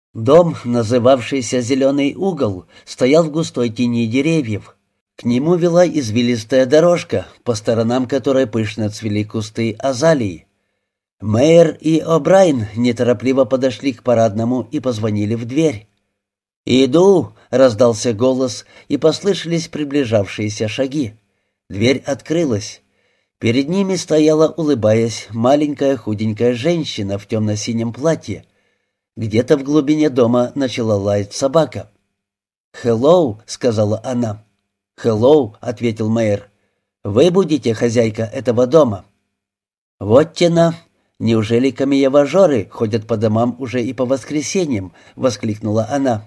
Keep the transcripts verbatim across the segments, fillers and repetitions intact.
Дом, называвшийся «Зеленый угол», стоял в густой тени деревьев. К нему вела извилистая дорожка, по сторонам которой пышно цвели кусты азалии. Мэйр и О'Брайен неторопливо подошли к парадному и позвонили в дверь. «Иду!» — раздался голос, и послышались приближавшиеся шаги. Дверь открылась. Перед ними стояла, улыбаясь, маленькая худенькая женщина в темно-синем платье. Где-то в глубине дома начала лаять собака. «Хеллоу», — сказала она. «Хеллоу», — ответил мэр. «Вы будете хозяйка этого дома?» «Вот тена! Неужели камеяважоры ходят по домам уже и по воскресеньям?» — воскликнула она.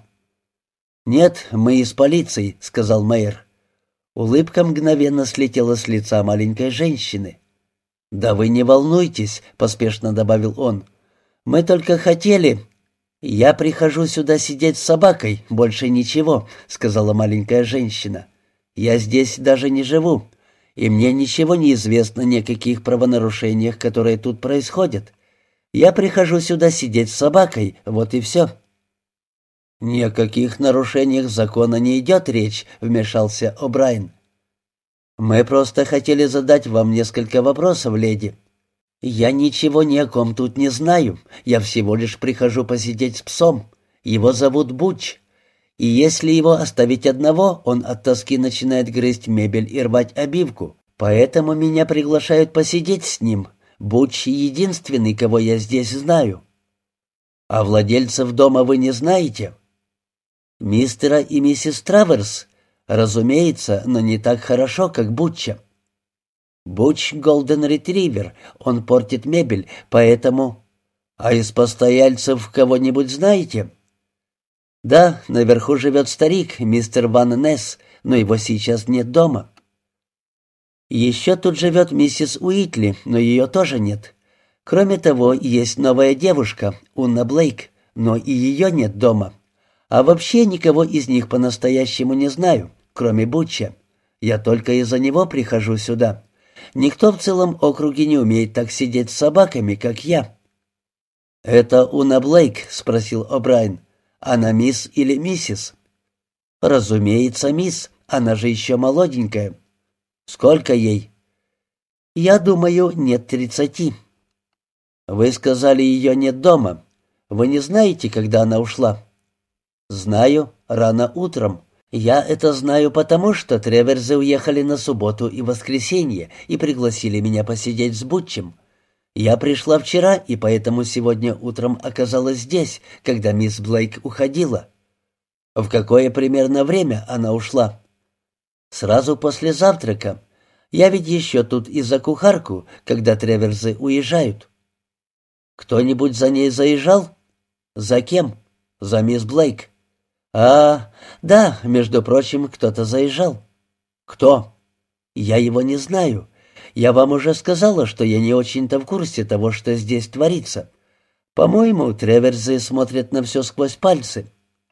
«Нет, мы из полиции», — сказал мэр. Улыбка мгновенно слетела с лица маленькой женщины. «Да вы не волнуйтесь», — поспешно добавил он. «Мы только хотели...» «Я прихожу сюда сидеть с собакой, больше ничего», — сказала маленькая женщина. «Я здесь даже не живу, и мне ничего не известно ни о каких правонарушениях, которые тут происходят. Я прихожу сюда сидеть с собакой, вот и все». «Ни о каких нарушениях закона не идет речь», — вмешался О'Брайен. «Мы просто хотели задать вам несколько вопросов, леди». «Я ничего ни о ком тут не знаю. Я всего лишь прихожу посидеть с псом. Его зовут Буч. И если его оставить одного, он от тоски начинает грызть мебель и рвать обивку. Поэтому меня приглашают посидеть с ним. Буч — единственный, кого я здесь знаю». «А владельцев дома вы не знаете?» «Мистера и миссис Траверс? Разумеется, но не так хорошо, как Бутча». «Буч — голден ретривер, он портит мебель, поэтому...» «А из постояльцев кого-нибудь знаете?» «Да, наверху живет старик, мистер Ван Несс, но его сейчас нет дома». «Еще тут живет миссис Уитли, но ее тоже нет. Кроме того, есть новая девушка, Унна Блейк, но и ее нет дома. А вообще никого из них по-настоящему не знаю, кроме Бутча. Я только из-за него прихожу сюда. Никто в целом округе не умеет так сидеть с собаками, как я». «Это Унна Блейк?» — спросил О'Брайен. «Она мисс или миссис?» «Разумеется, мисс. Она же еще молоденькая». «Сколько ей?» «Я думаю, нет тридцати». «Вы сказали, ее нет дома. Вы не знаете, когда она ушла?» «Знаю. Рано утром. Я это знаю потому, что Треверзы уехали на субботу и воскресенье и пригласили меня посидеть с Бутчем. Я пришла вчера, и поэтому сегодня утром оказалась здесь, когда мисс Блейк уходила». «В какое примерно время она ушла?» «Сразу после завтрака. Я ведь еще тут и за кухарку, когда Треверзы уезжают». «Кто-нибудь за ней заезжал?» «За кем?» «За мисс Блейк». «А, да, между прочим, кто-то заезжал». «Кто?» «Я его не знаю. Я вам уже сказала, что я не очень-то в курсе того, что здесь творится. По-моему, Треверзы смотрят на все сквозь пальцы».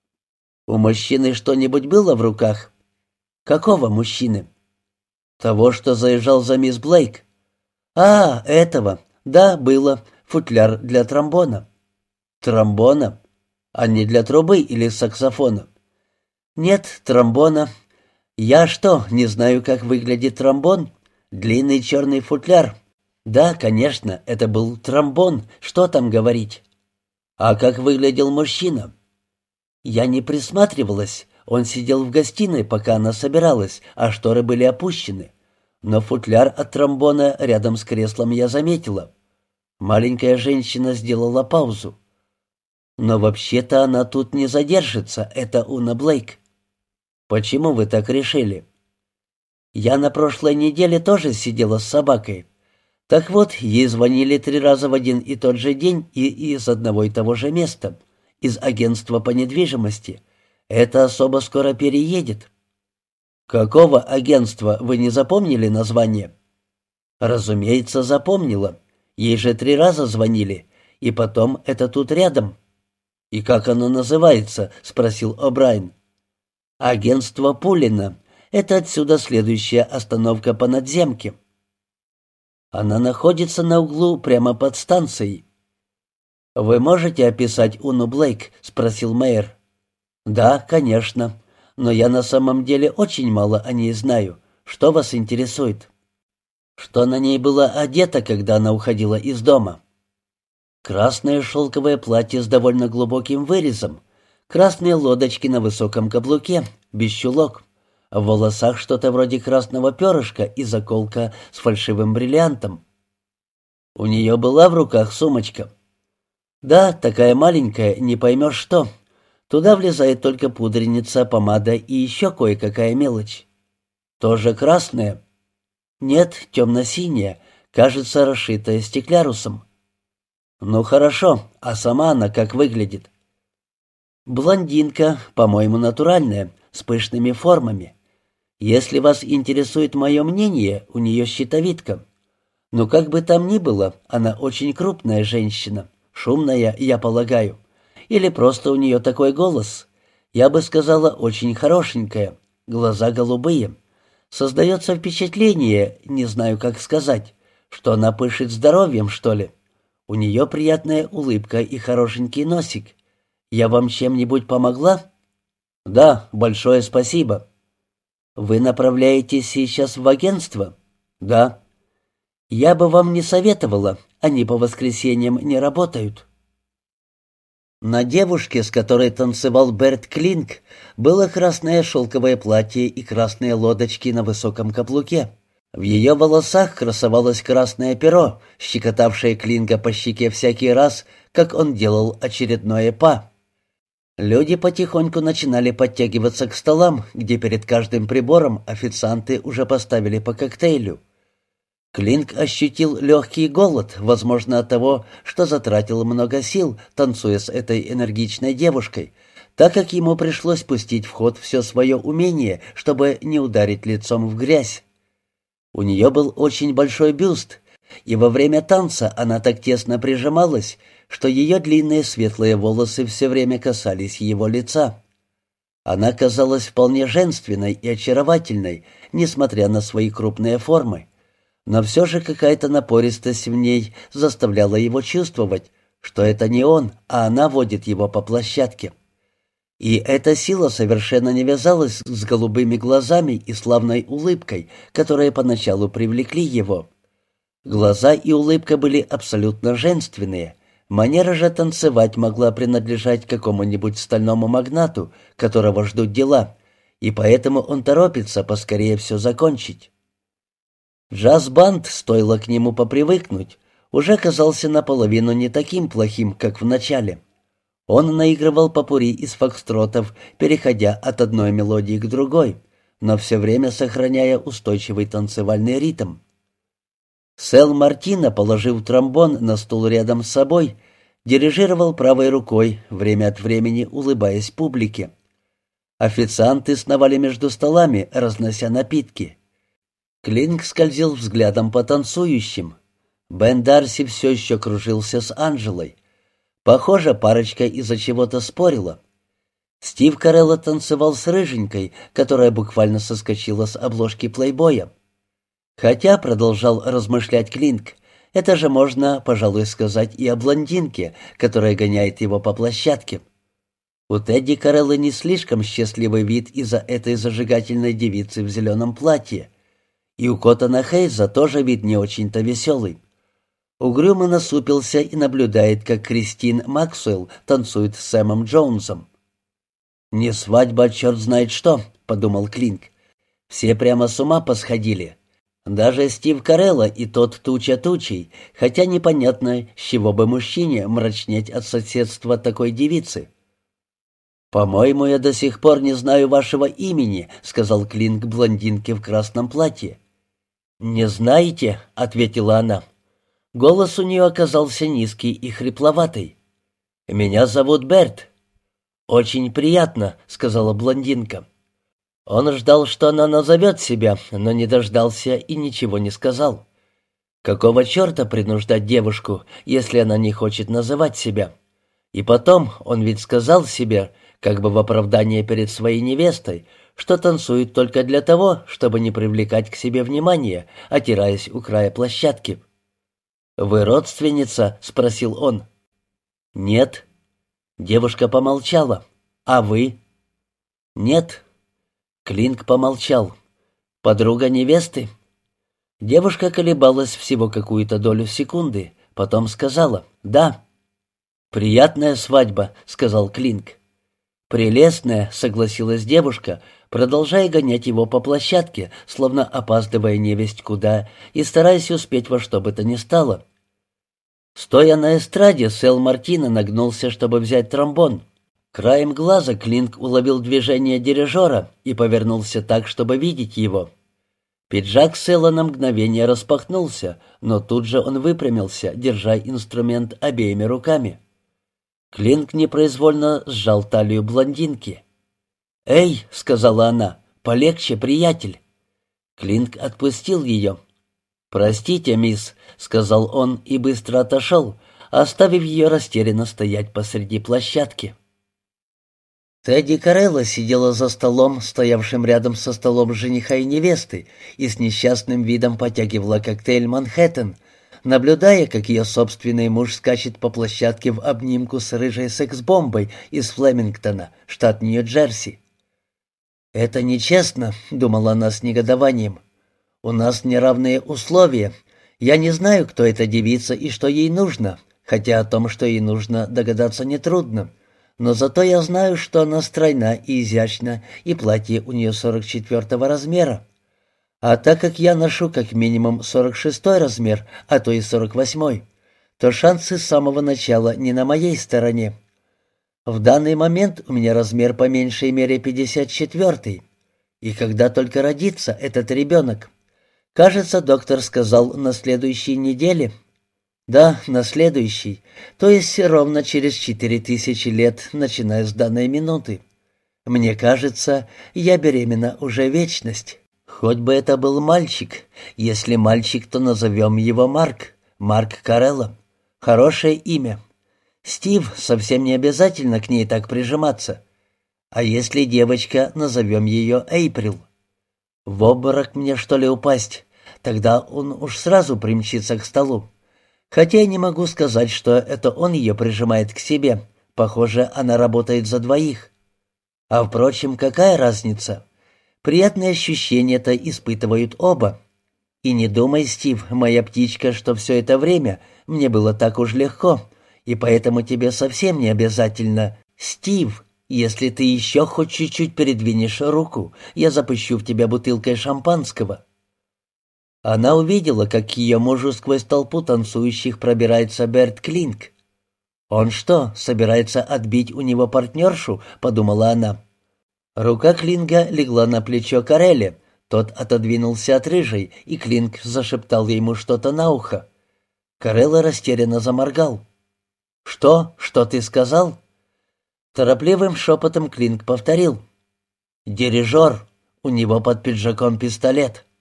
«У мужчины что-нибудь было в руках?» «Какого мужчины?» «Того, что заезжал за мисс Блейк». «А, этого. Да, было. Футляр для тромбона». «Тромбона? А не для трубы или саксофона?» «Нет, тромбона. Я что, не знаю, как выглядит тромбон? Длинный черный футляр. Да, конечно, это был тромбон. Что там говорить?» «А как выглядел мужчина?» «Я не присматривалась. Он сидел в гостиной, пока она собиралась, а шторы были опущены. Но футляр от тромбона рядом с креслом я заметила». Маленькая женщина сделала паузу. «Но вообще-то она тут не задержится, это Унна Блейк». «Почему вы так решили?» «Я на прошлой неделе тоже сидела с собакой. Так вот, ей звонили три раза в один и тот же день и из одного и того же места, из агентства по недвижимости. Эта особа скоро переедет». «Какого агентства, вы не запомнили название?» «Разумеется, запомнила. Ей же три раза звонили, и потом это тут рядом». «И как оно называется?» — спросил О'Брайен. «Агентство Пулина. Это отсюда следующая остановка по надземке». «Она находится на углу прямо под станцией». «Вы можете описать Уну Блейк?» — спросил мэр. «Да, конечно. Но я на самом деле очень мало о ней знаю. Что вас интересует?» «Что на ней было одето, когда она уходила из дома?» «Красное шелковое платье с довольно глубоким вырезом, красные лодочки на высоком каблуке, без чулок, в волосах что-то вроде красного перышка и заколка с фальшивым бриллиантом. У нее была в руках сумочка. Да, такая маленькая, не поймешь что. Туда влезает только пудреница, помада и еще кое-какая мелочь. Тоже красная? Нет, темно-синяя, кажется, расшитая стеклярусом. Ну хорошо, а сама она как выглядит? Блондинка, по-моему, натуральная, с пышными формами. Если вас интересует мое мнение, у нее щитовидка. Но как бы там ни было, она очень крупная женщина, шумная, я полагаю. Или просто у нее такой голос. Я бы сказала, очень хорошенькая, глаза голубые. Создается впечатление, не знаю, как сказать, что она пышет здоровьем, что ли. У нее приятная улыбка и хорошенький носик. Я вам чем-нибудь помогла? Да, большое спасибо. Вы направляетесь сейчас в агентство? Да. Я бы вам не советовала, они по воскресеньям не работают. На девушке, с которой танцевал Берт Клинк, было красное шелковое платье и красные лодочки на высоком каблуке. В ее волосах красовалось красное перо, щекотавшее Клинка по щеке всякий раз, как он делал очередное па. Люди потихоньку начинали подтягиваться к столам, где перед каждым прибором официанты уже поставили по коктейлю. Клинк ощутил легкий голод, возможно, от того, что затратил много сил, танцуя с этой энергичной девушкой, так как ему пришлось пустить в ход все свое умение, чтобы не ударить лицом в грязь. У нее был очень большой бюст, и во время танца она так тесно прижималась, что ее длинные светлые волосы все время касались его лица. Она казалась вполне женственной и очаровательной, несмотря на свои крупные формы. Но все же какая-то напористость в ней заставляла его чувствовать, что это не он, а она водит его по площадке. И эта сила совершенно не вязалась с голубыми глазами и славной улыбкой, которые поначалу привлекли его. Глаза и улыбка были абсолютно женственные. Манера же танцевать могла принадлежать какому-нибудь стальному магнату, которого ждут дела, и поэтому он торопится поскорее все закончить. Джаз-банд, стоило к нему попривыкнуть, уже казался наполовину не таким плохим, как в начале. Он наигрывал попурри из фокстротов, переходя от одной мелодии к другой, но все время сохраняя устойчивый танцевальный ритм. Сэл Мартино, положив тромбон на стул рядом с собой, дирижировал правой рукой, время от времени улыбаясь публике. Официанты сновали между столами, разнося напитки. Клинк скользил взглядом по танцующим. Бен Дарси все еще кружился с Анжелой. Похоже, парочка из-за чего-то спорила. Стив Карелло танцевал с рыженькой, которая буквально соскочила с обложки плейбоя. Хотя, продолжал размышлять Клинк, это же можно, пожалуй, сказать и о блондинке, которая гоняет его по площадке. У Тедди Карелло не слишком счастливый вид из-за этой зажигательной девицы в зеленом платье. И у Коттона Хейза тоже вид не очень-то веселый. Угрюмо насупился и наблюдает, как Кристин Максуэлл танцует с Сэмом Джонсом. «Не свадьба, черт знает что», — подумал Клинк. «Все прямо с ума посходили. Даже Стив Карелло и тот туча тучей, хотя непонятно, с чего бы мужчине мрачнеть от соседства такой девицы». «По-моему, я до сих пор не знаю вашего имени», — сказал Клинк блондинке в красном платье. «Не знаете?» — ответила она. Голос у нее оказался низкий и хрипловатый. «Меня зовут Берт». «Очень приятно», — сказала блондинка. Он ждал, что она назовет себя, но не дождался и ничего не сказал. Какого черта принуждать девушку, если она не хочет называть себя? И потом он ведь сказал себе, как бы в оправдание перед своей невестой, что танцует только для того, чтобы не привлекать к себе внимания, отираясь у края площадки. «Вы родственница?» — спросил он. «Нет». Девушка помолчала. «А вы?» «Нет». Клинк помолчал. «Подруга невесты?» Девушка колебалась всего какую-то долю секунды, потом сказала «да». «Приятная свадьба», — сказал Клинк. «Прелестная», — согласилась девушка, продолжая гонять его по площадке, словно опаздывая невесть куда и стараясь успеть во что бы то ни стало. Стоя на эстраде, Сэл Мартино нагнулся, чтобы взять тромбон. Краем глаза Клинк уловил движение дирижера и повернулся так, чтобы видеть его. Пиджак Сэла на мгновение распахнулся, но тут же он выпрямился, держа инструмент обеими руками. Клинк непроизвольно сжал талию блондинки. «Эй», — сказала она, — «полегче, приятель». Клинк отпустил ее. «Простите, мисс», — сказал он и быстро отошел, оставив ее растерянно стоять посреди площадки. Тедди Карелла сидела за столом, стоявшим рядом со столом жениха и невесты, и с несчастным видом потягивала коктейль «Манхэттен», наблюдая, как ее собственный муж скачет по площадке в обнимку с рыжей секс-бомбой из Флемингтона, штат Нью-Джерси. «Это нечестно», — думала она с негодованием. «У нас неравные условия. Я не знаю, кто эта девица и что ей нужно, хотя о том, что ей нужно, догадаться нетрудно. Но зато я знаю, что она стройна и изящна, и платье у нее сорок четвертого размера. А так как я ношу как минимум сорок шестой размер, а то и сорок восьмой, то шансы с самого начала не на моей стороне. В данный момент у меня размер по меньшей мере пятьдесят четвертый. И когда только родится этот ребенок? Кажется, доктор сказал, на следующей неделе. Да, на следующий, то есть ровно через четыре тысячи лет, начиная с данной минуты. Мне кажется, я беременна уже вечность. Хоть бы это был мальчик. Если мальчик, то назовем его Марк. Марк Карелла. Хорошее имя. Стив, совсем не обязательно к ней так прижиматься. А если девочка, назовем ее Эйприл. В обморок мне, что ли, упасть? Тогда он уж сразу примчится к столу. Хотя я не могу сказать, что это он ее прижимает к себе. Похоже, она работает за двоих. А впрочем, какая разница? Приятные ощущения-то испытывают оба. И не думай, Стив, моя птичка, что все это время мне было так уж легко, и поэтому тебе совсем не обязательно. Стив, если ты еще хоть чуть-чуть передвинешь руку, я запущу в тебя бутылкой шампанского». Она увидела, как к ее мужу сквозь толпу танцующих пробирается Берт Клинк. «Он что, собирается отбить у него партнершу?» — подумала она. Рука Клинга легла на плечо Карелле. Тот отодвинулся от рыжей, и Клинк зашептал ему что-то на ухо. Карелла растерянно заморгал. «Что? Что ты сказал?» Торопливым шепотом Клинк повторил. «Дирижер. У него под пиджаком пистолет».